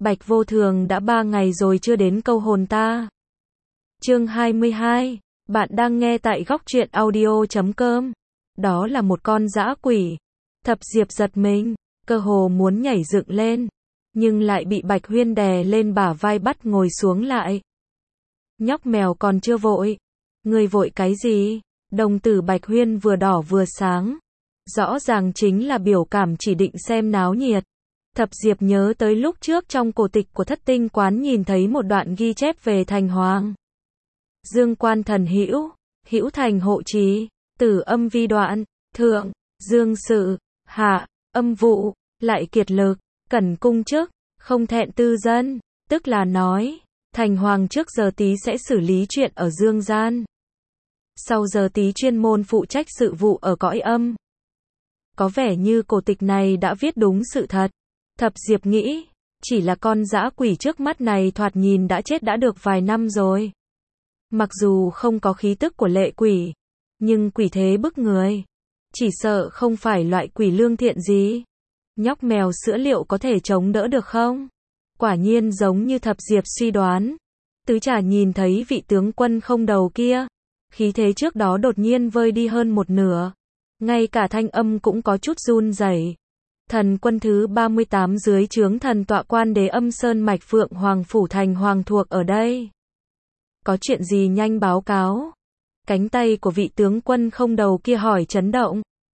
Bạch Vô Thường đã 3 ngày rồi chưa đến câu hồn ta. Chương 22, bạn đang nghe tại góc truyện audio.com. Đó là một con dã quỷ. Thập Diệp giật mình, cơ hồ muốn nhảy dựng lên, nhưng lại bị Bạch Huyên đè lên bả vai bắt ngồi xuống lại. Nhóc mèo còn chưa vội. Ngươi vội cái gì? Đồng tử Bạch Huyên vừa đỏ vừa sáng. Rõ ràng chính là biểu cảm chỉ định xem náo nhiệt. Thập Diệp nhớ tới lúc trước trong cổ tịch của Thất Tinh Quán nhìn thấy một đoạn ghi chép về thành hoàng. Dương quan thần hữu, hữu thành hộ trí, tử âm vi đoạn, thượng, dương sự, hạ, âm vụ, lại kiệt lực, cẩn cung chức, không thẹn tư dân, tức là nói, thành hoàng trước giờ tí sẽ xử lý chuyện ở dương gian. Sau giờ tí chuyên môn phụ trách sự vụ ở cõi âm. Có vẻ như cổ tịch này đã viết đúng sự thật. Thập Diệp nghĩ, chỉ là con dã quỷ trước mắt này thoạt nhìn đã chết đã được vài năm rồi. Mặc dù không có khí tức của lệ quỷ, nhưng quỷ thế bức người. Chỉ sợ không phải loại quỷ lương thiện gì. Nhóc mèo sữa liệu có thể chống đỡ được không? Quả nhiên giống như Thập Diệp suy đoán. Tứ Trà nhìn thấy vị tướng quân không đầu kia. Khí thế trước đó đột nhiên vơi đi hơn một nửa. Ngay cả thanh âm cũng có chút run rẩy. Thần quân thứ 38 dưới trướng thần tọa quan đế âm sơn mạch Phượng Hoàng phủ thành hoàng thuộc ở đây. Có chuyện gì nhanh báo cáo. Cánh tay của vị tướng quân không đầu kia hỏi chấn động.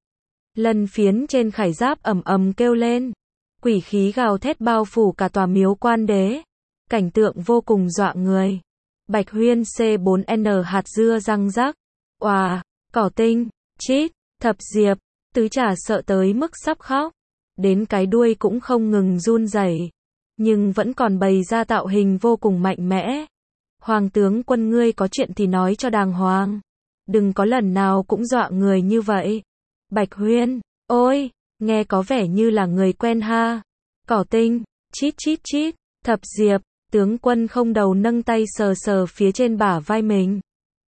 Lân phiến trên khải giáp ầm ầm kêu lên. Quỷ khí gào thét bao phủ cả tòa miếu quan đế. Cảnh tượng vô cùng dọa người. Bạch Huyên C4N hạt dưa răng rắc. Oà, cỏ tinh, chít, Thập Diệp, Tứ Trà sợ tới mức sắp khóc. Đến cái đuôi cũng không ngừng run rẩy, nhưng vẫn còn bày ra tạo hình vô cùng mạnh mẽ. Hoàng tướng quân ngươi có chuyện thì nói cho đàng hoàng. Đừng có lần nào cũng dọa người như vậy. Bạch Huyên, ôi, nghe có vẻ như là người quen ha. Cỏ tinh, chít chít chít, Thập Diệp, tướng quân không đầu nâng tay sờ sờ phía trên bả vai mình.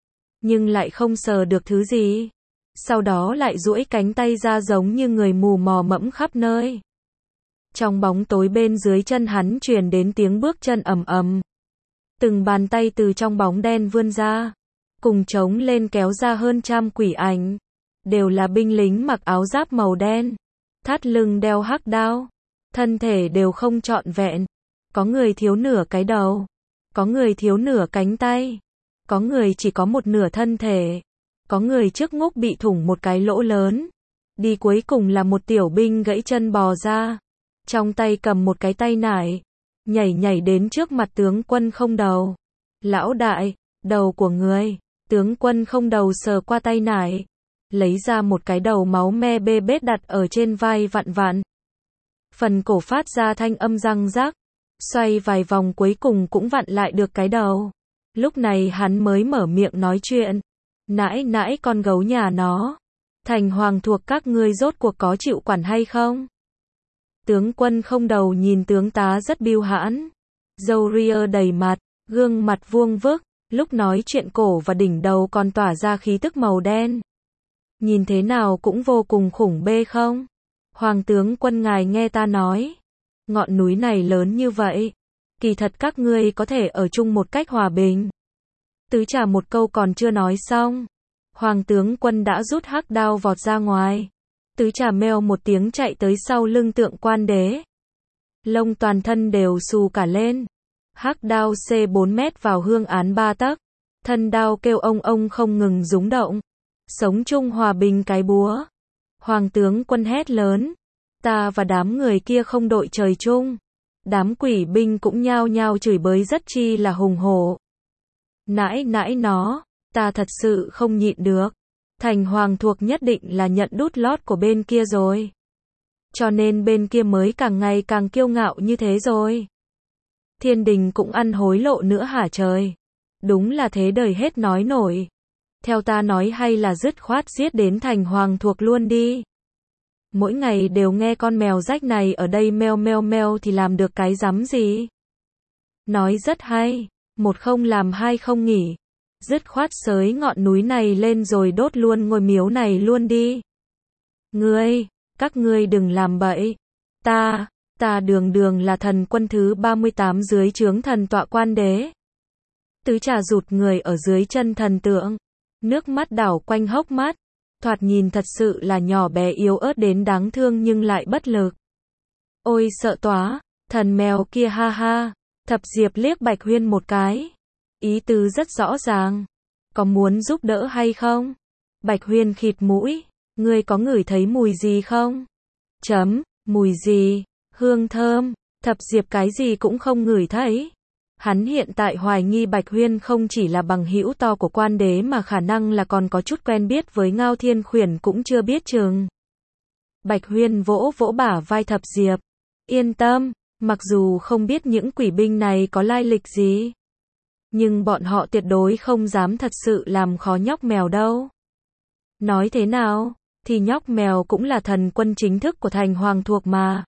Nhưng lại không sờ được thứ gì. Sau đó lại duỗi cánh tay ra giống như người mù mò mẫm khắp nơi. Trong bóng tối bên dưới chân hắn truyền đến tiếng bước chân ầm ầm. Từng bàn tay từ trong bóng đen vươn ra, cùng trống lên kéo ra hơn trăm quỷ ảnh. Đều là binh lính mặc áo giáp màu đen, thắt lưng đeo hắc đao, thân thể đều không trọn vẹn. Có người thiếu nửa cái đầu, có người thiếu nửa cánh tay, có người chỉ có một nửa thân thể. Có người trước ngúc bị thủng một cái lỗ lớn. Đi cuối cùng là một tiểu binh gãy chân bò ra. Trong tay cầm một cái tay nải. Nhảy đến trước mặt tướng quân không đầu. Lão đại, đầu của người. Tướng quân không đầu sờ qua tay nải. Lấy ra một cái đầu máu me bê bết đặt ở trên vai vặn vặn. Phần cổ phát ra thanh âm răng rắc. Xoay vài vòng cuối cùng cũng vặn lại được cái đầu. Lúc này hắn mới mở miệng nói chuyện. Nãi con gấu nhà nó. Thành hoàng thuộc các ngươi rốt cuộc có chịu quản hay không? Tướng quân không đầu nhìn tướng tá rất bưu hãn. Râu ria đầy mặt, gương mặt vuông vức, lúc nói chuyện cổ và đỉnh đầu còn tỏa ra khí tức màu đen. Nhìn thế nào cũng vô cùng khủng bê không? Hoàng tướng quân ngài nghe ta nói. Ngọn núi này lớn như vậy. Kỳ thật các ngươi có thể ở chung một cách hòa bình. Tứ Trà một câu còn chưa nói xong. Hoàng tướng quân đã rút hắc đao vọt ra ngoài. Tứ Trà meo một tiếng chạy tới sau lưng tượng quan đế. Lông toàn thân đều xù cả lên. Hắc đao C4 mét vào hương án 3 tấc. Thân đao kêu ông không ngừng rúng động. Sống chung hòa bình cái búa. Hoàng tướng quân hét lớn. Ta và đám người kia không đội trời chung. Đám quỷ binh cũng nhao nhao chửi bới rất chi là hùng hổ. Nãi nó, ta thật sự không nhịn được. Thành hoàng thuộc nhất định là nhận đút lót của bên kia rồi. Cho nên bên kia mới càng ngày càng kiêu ngạo như thế rồi. Thiên đình cũng ăn hối lộ nữa hả trời. Đúng là thế đời hết nói nổi. Theo ta nói hay là dứt khoát giết đến thành hoàng thuộc luôn đi. Mỗi ngày đều nghe con mèo rách này ở đây meo meo thì làm được cái rắm gì. Nói rất hay. Một không làm hai không nghỉ. Dứt khoát xới ngọn núi này lên rồi đốt luôn ngôi miếu này luôn đi. Các ngươi đừng làm bậy. Ta đường đường là thần quân thứ 38 dưới trướng thần tọa quan đế. Tứ trà rụt người ở dưới chân thần tượng, nước mắt đảo quanh hốc mắt, thoạt nhìn thật sự là nhỏ bé yếu ớt đến đáng thương nhưng lại bất lực. Ôi sợ tóa, thần mèo kia ha ha, Thập Diệp liếc Bạch Huyên một cái. Ý tứ rất rõ ràng. Có muốn giúp đỡ hay không? Bạch Huyên khịt mũi, ngươi có ngửi thấy mùi gì không? Mùi gì? Hương thơm. Thập Diệp cái gì cũng không ngửi thấy. Hắn hiện tại hoài nghi Bạch Huyên không chỉ là bằng hữu to của quan đế mà khả năng là còn có chút quen biết với Ngao Thiên Khuyển cũng chưa biết chừng. Bạch Huyên vỗ vỗ bả vai Thập Diệp. Yên tâm, mặc dù không biết những quỷ binh này có lai lịch gì, nhưng bọn họ tuyệt đối không dám thật sự làm khó nhóc mèo đâu. Nói thế nào, thì nhóc mèo cũng là thần quân chính thức của thành hoàng thuộc mà.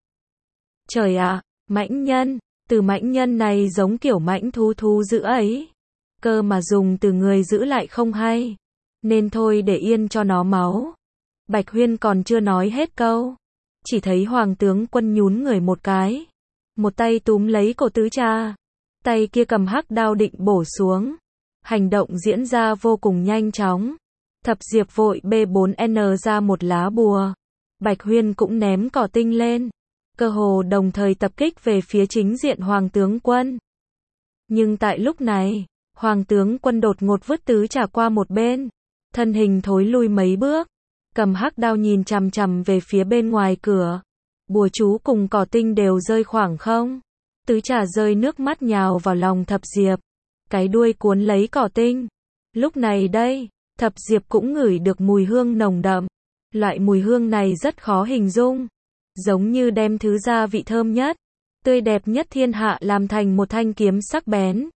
Trời ạ, mãnh nhân, từ mãnh nhân này giống kiểu mãnh thú dữ ấy. Cơ mà dùng từ người giữ lại không hay. Nên thôi để yên cho nó máu. Bạch Huyên còn chưa nói hết câu. Chỉ thấy hoàng tướng quân nhún người một cái. Một tay túm lấy cổ tứ trà. Tay kia cầm hắc đao định bổ xuống. Hành động diễn ra vô cùng nhanh chóng. Thập Diệp vội B4N ra một lá bùa. Bạch Huyên cũng ném cỏ tinh lên. Cơ hồ đồng thời tập kích về phía chính diện hoàng tướng quân. Nhưng tại lúc này, hoàng tướng quân đột ngột vứt tứ trà qua một bên. Thân hình thối lui mấy bước. Cầm hắc đao nhìn chằm chằm về phía bên ngoài cửa. Bùa chú cùng cỏ tinh đều rơi khoảng không. Tứ trà rơi nước mắt nhào vào lòng Thập Diệp. Cái đuôi cuốn lấy cỏ tinh. Lúc này đây, Thập Diệp cũng ngửi được mùi hương nồng đậm. Loại mùi hương này rất khó hình dung. Giống như đem thứ gia vị thơm nhất, tươi đẹp nhất thiên hạ làm thành một thanh kiếm sắc bén.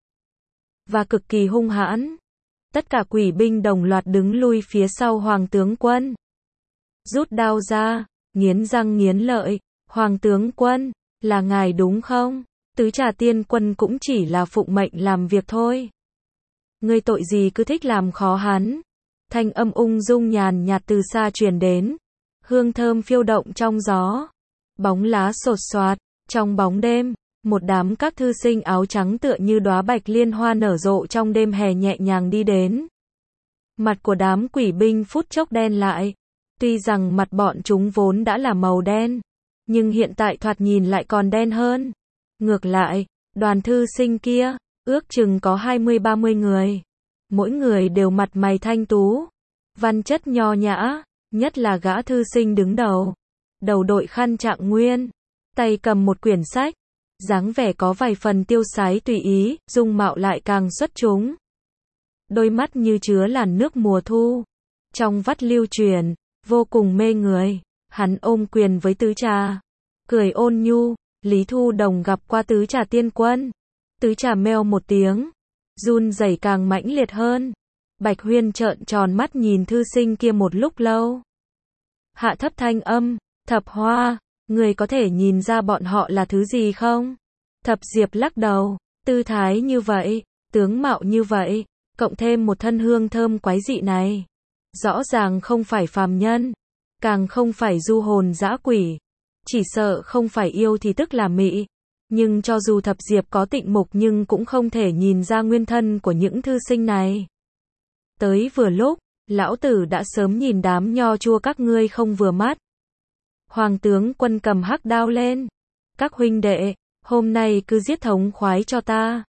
Và cực kỳ hung hãn. Tất cả quỷ binh đồng loạt đứng lui phía sau hoàng tướng quân. Rút đao ra, nghiến răng nghiến lợi. Hoàng tướng quân, là ngài đúng không? Tứ trà tiên quân cũng chỉ là phụng mệnh làm việc thôi. Ngươi tội gì cứ thích làm khó hắn? Thanh âm ung dung nhàn nhạt từ xa truyền đến. Hương thơm phiêu động trong gió. Bóng lá sột soạt. Trong bóng đêm, một đám các thư sinh áo trắng tựa như đóa bạch liên hoa nở rộ trong đêm hè nhẹ nhàng đi đến. Mặt của đám quỷ binh phút chốc đen lại. Tuy rằng mặt bọn chúng vốn đã là màu đen, nhưng hiện tại thoạt nhìn lại còn đen hơn. Ngược lại, đoàn thư sinh kia, ước chừng có 20-30 người. Mỗi người đều mặt mày thanh tú, văn chất nho nhã, nhất là gã thư sinh đứng đầu. Đầu đội khăn trạng nguyên, tay cầm một quyển sách, dáng vẻ có vài phần tiêu sái tùy ý, dung mạo lại càng xuất chúng. Đôi mắt như chứa làn nước mùa thu, trong vắt lưu truyền, vô cùng mê người. Hắn ôm quyền với tứ trà, cười ôn nhu. Lý Thu Đồng gặp qua tứ trà tiên quân. Tứ trà meo một tiếng, run rẩy càng mãnh liệt hơn. Bạch Huyên trợn tròn mắt nhìn thư sinh kia một lúc lâu. Hạ thấp thanh âm, Thập Hoa, người có thể nhìn ra bọn họ là thứ gì không? Thập Diệp lắc đầu, tư thái như vậy, tướng mạo như vậy, cộng thêm một thân hương thơm quái dị này. Rõ ràng không phải phàm nhân, càng không phải du hồn dã quỷ. Chỉ sợ không phải yêu thì tức là mị. Nhưng cho dù Thập Diệp có tịnh mục nhưng cũng không thể nhìn ra nguyên thân của những thư sinh này. Tới vừa lúc, lão tử đã sớm nhìn đám nho chua các ngươi không vừa mắt. Hoàng tướng quân cầm hắc đao lên. Các huynh đệ, hôm nay cứ giết thống khoái cho ta.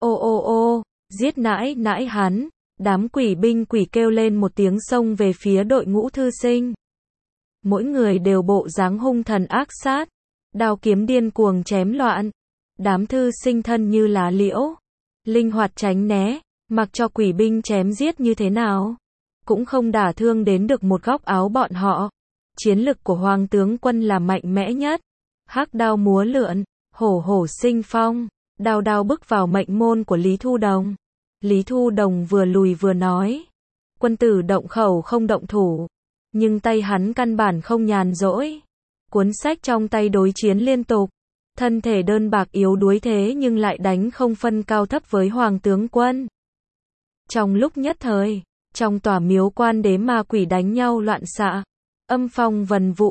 Ô, giết nãi nãi hắn. Đám quỷ binh quỷ kêu lên một tiếng xông về phía đội ngũ thư sinh. Mỗi người đều bộ dáng hung thần ác sát. Đao kiếm điên cuồng chém loạn. Đám thư sinh thân như lá liễu. Linh hoạt tránh né. Mặc cho quỷ binh chém giết như thế nào, cũng không đả thương đến được một góc áo bọn họ. Chiến lực của hoàng tướng quân là mạnh mẽ nhất. Hắc đao múa lượn, hổ hổ sinh phong, đao đao bức vào mệnh môn của Lý Thu Đồng. Lý Thu Đồng vừa lùi vừa nói. Quân tử động khẩu không động thủ. Nhưng tay hắn căn bản không nhàn rỗi. Cuốn sách trong tay đối chiến liên tục. Thân thể đơn bạc yếu đuối thế nhưng lại đánh không phân cao thấp với hoàng tướng quân. Trong lúc nhất thời, trong tòa miếu quan đế ma quỷ đánh nhau loạn xạ. Âm phong vần vũ,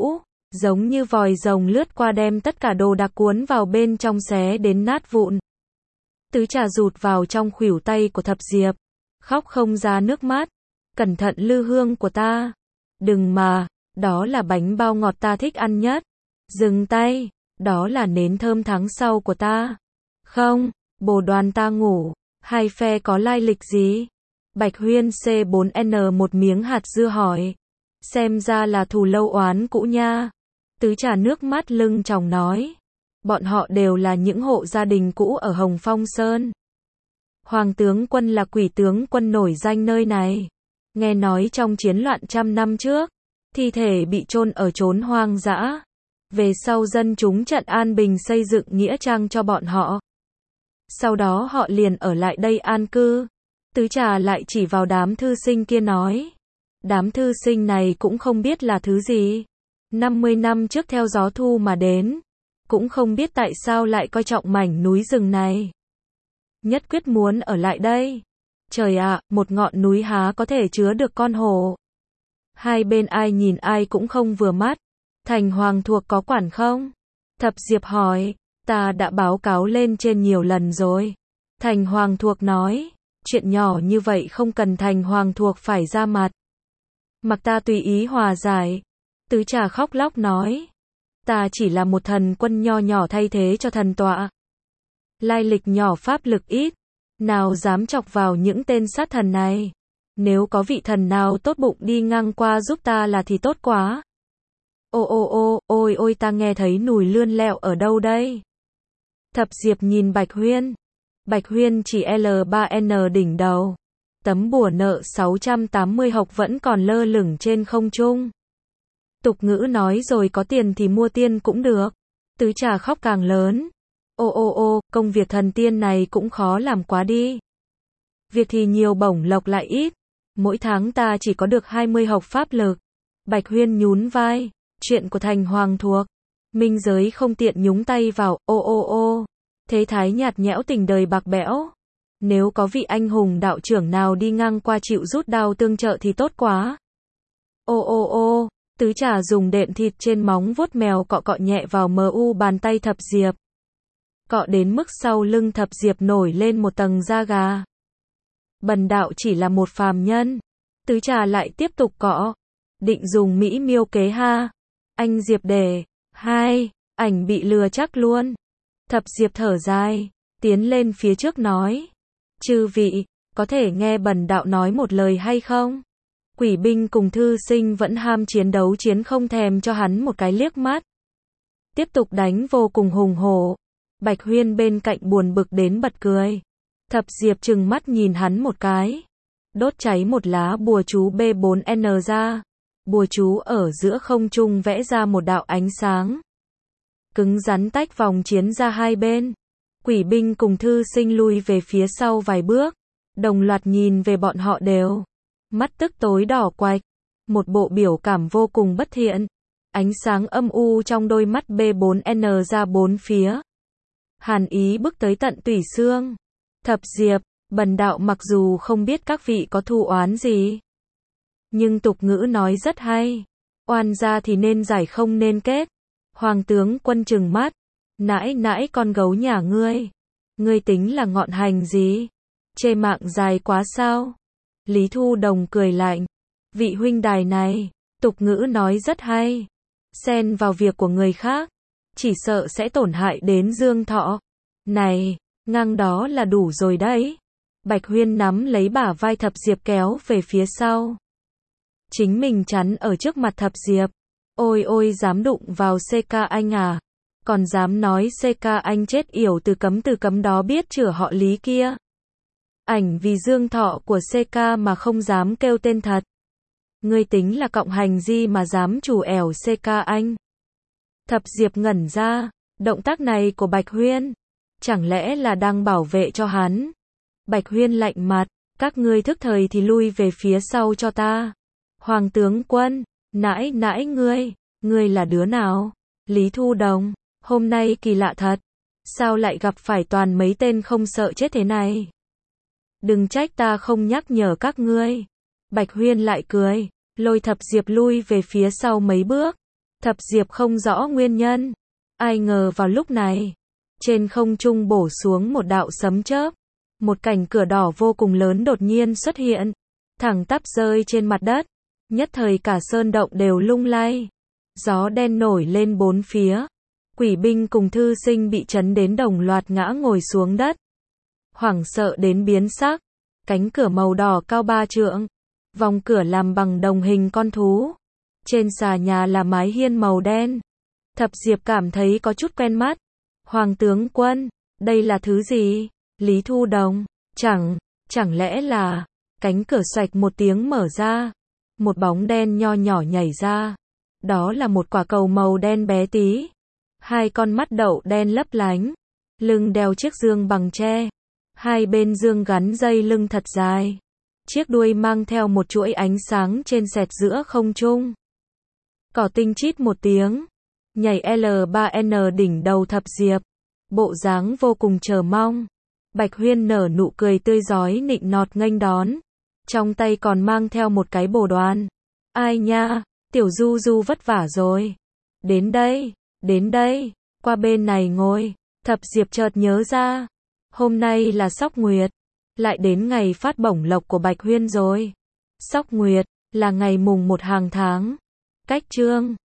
giống như vòi rồng lướt qua đem tất cả đồ đạc cuốn vào bên trong xé đến nát vụn. Tứ trà rụt vào trong khuỷu tay của Thập Diệp, khóc không ra nước mắt. Cẩn thận lư hương của ta. Đừng mà, đó là bánh bao ngọt ta thích ăn nhất. Dừng tay, đó là nến thơm tháng sau của ta. Không, bồ đoàn ta ngủ. Hai phe có lai lịch gì? Bạch Huyên C4N một miếng hạt dưa hỏi. Xem ra là thù lâu oán cũ nha. Tứ trà nước mắt lưng tròng nói. Bọn họ đều là những hộ gia đình cũ ở Hồng Phong Sơn. Hoàng tướng quân là quỷ tướng quân nổi danh nơi này. Nghe nói trong chiến loạn 100 năm trước, thi thể bị chôn ở chốn hoang dã. Về sau dân chúng trận an bình xây dựng nghĩa trang cho bọn họ. Sau đó họ liền ở lại đây an cư. Tứ trà lại chỉ vào đám thư sinh kia nói. Đám thư sinh này cũng không biết là thứ gì. 50 năm trước theo gió thu mà đến. Cũng không biết tại sao lại coi trọng mảnh núi rừng này. Nhất quyết muốn ở lại đây. Trời ạ, một ngọn núi há có thể chứa được con hổ. Hai bên ai nhìn ai cũng không vừa mắt. Thành Hoàng thuộc có quản không? Thập Diệp hỏi. Ta đã báo cáo lên trên nhiều lần rồi. Thành Hoàng thuộc nói. Chuyện nhỏ như vậy không cần Thành Hoàng thuộc phải ra mặt. Mặc ta tùy ý hòa giải. Tứ trà khóc lóc nói. Ta chỉ là một thần quân nho nhỏ thay thế cho thần tọa. Lai lịch nhỏ pháp lực ít. Nào dám chọc vào những tên sát thần này. Nếu có vị thần nào tốt bụng đi ngang qua giúp ta là thì tốt quá. Ôi ôi ta nghe thấy nùi lươn lẹo ở đâu đây? Thập Diệp nhìn Bạch Huyên. Bạch Huyên chỉ L3N đỉnh đầu. Tấm bùa nợ 680 hộc vẫn còn lơ lửng trên không trung. Tục ngữ nói rồi có tiền thì mua tiên cũng được. Tứ trà khóc càng lớn. Công việc thần tiên này cũng khó làm quá đi. Việc thì nhiều bổng lộc lại ít. Mỗi tháng ta chỉ có được 20 hộc pháp lực. Bạch Huyên nhún vai. Chuyện của Thành Hoàng thuộc. Minh giới không tiện nhúng tay vào. Thế thái nhạt nhẽo tình đời bạc bẽo. Nếu có vị anh hùng đạo trưởng nào đi ngang qua chịu rút đao tương trợ thì tốt quá. Tứ trà dùng đệm thịt trên móng vuốt mèo cọ cọ nhẹ vào mu bàn tay Thập Diệp. Cọ đến mức sau lưng Thập Diệp nổi lên một tầng da gà. Bần đạo chỉ là một phàm nhân. Tứ trà lại tiếp tục cọ. Định dùng mỹ miêu kế ha. Anh Diệp để. Hai. Ảnh bị lừa chắc luôn. Thập Diệp thở dài. Tiến lên phía trước nói. Chư vị, có thể nghe bần đạo nói một lời hay không? Quỷ binh cùng thư sinh vẫn ham chiến đấu chiến không thèm cho hắn một cái liếc mắt. Tiếp tục đánh vô cùng hùng hổ. Bạch Huyên bên cạnh buồn bực đến bật cười. Thập Diệp trừng mắt nhìn hắn một cái. Đốt cháy một lá bùa chú B4N ra. Bùa chú ở giữa không trung vẽ ra một đạo ánh sáng. Cứng rắn tách vòng chiến ra hai bên. Quỷ binh cùng thư sinh lui về phía sau vài bước. Đồng loạt nhìn về bọn họ đều. Mắt tức tối đỏ quạch. Một bộ biểu cảm vô cùng bất thiện. Ánh sáng âm u trong đôi mắt B4N ra bốn phía. Hàn ý bức tới tận tủy xương. Thập Diệp, bần đạo mặc dù không biết các vị có thù oán gì. Nhưng tục ngữ nói rất hay. Oan ra thì nên giải không nên kết. Hoàng tướng quân trừng mắt. Nãi con gấu nhà ngươi. Ngươi tính là ngọn hành gì? Chê mạng dài quá sao? Lý Thu Đồng cười lạnh. Vị huynh đài này, tục ngữ nói rất hay. Xen vào việc của người khác, chỉ sợ sẽ tổn hại đến dương thọ. Này, ngang đó là đủ rồi đấy. Bạch Huyên nắm lấy bả vai Thập Diệp kéo về phía sau. Chính mình chắn ở trước mặt Thập Diệp. Ôi dám đụng vào CK anh à? Còn dám nói CK anh chết yểu từ cấm đó biết chửa họ Lý kia. Ảnh vì dương thọ của CK mà không dám kêu tên thật. Ngươi tính là cộng hành gì mà dám trù ẻo CK anh? Thập Diệp ngẩn ra, động tác này của Bạch Huyên, chẳng lẽ là đang bảo vệ cho hắn? Bạch Huyên lạnh mặt, các ngươi thức thời thì lui về phía sau cho ta. Hoàng tướng quân, nãi ngươi là đứa nào? Lý Thu Đồng, hôm nay kỳ lạ thật. Sao lại gặp phải toàn mấy tên không sợ chết thế này? Đừng trách ta không nhắc nhở các ngươi. Bạch Huyên lại cười, lôi Thập Diệp lui về phía sau mấy bước. Thập Diệp không rõ nguyên nhân. Ai ngờ vào lúc này, trên không trung bổ xuống một đạo sấm chớp. Một cánh cửa đỏ vô cùng lớn đột nhiên xuất hiện, thẳng tắp rơi trên mặt đất. Nhất thời cả sơn động đều lung lay. Gió đen nổi lên bốn phía. Quỷ binh cùng thư sinh bị chấn đến đồng loạt ngã ngồi xuống đất. Hoảng sợ đến biến sắc. Cánh cửa màu đỏ cao 3 trượng. Vòng cửa làm bằng đồng hình con thú. Trên xà nhà là mái hiên màu đen. Thập Diệp cảm thấy có chút quen mắt. Hoàng tướng quân, đây là thứ gì? Lý Thu Đồng, chẳng lẽ là... Cánh cửa xoạch một tiếng mở ra. Một bóng đen nho nhỏ nhảy ra. Đó là một quả cầu màu đen bé tí. Hai con mắt đậu đen lấp lánh. Lưng đeo chiếc dương bằng tre. Hai bên dương gắn dây lưng thật dài. Chiếc đuôi mang theo một chuỗi ánh sáng trên sẹt giữa không trung. Cỏ tinh chít một tiếng. Nhảy L3N đỉnh đầu Thập Diệp. Bộ dáng vô cùng chờ mong. Bạch Huyên nở nụ cười tươi rói nịnh nọt nghênh đón. Trong tay còn mang theo một cái bồ đoan. Ai nha, tiểu Du Du vất vả rồi. Đến đây, qua bên này ngồi. Thập Diệp chợt nhớ ra. Hôm nay là Sóc Nguyệt. Lại đến ngày phát bổng lộc của Bạch Huyên rồi. Sóc Nguyệt, là ngày mùng 1 hàng tháng. Cách chương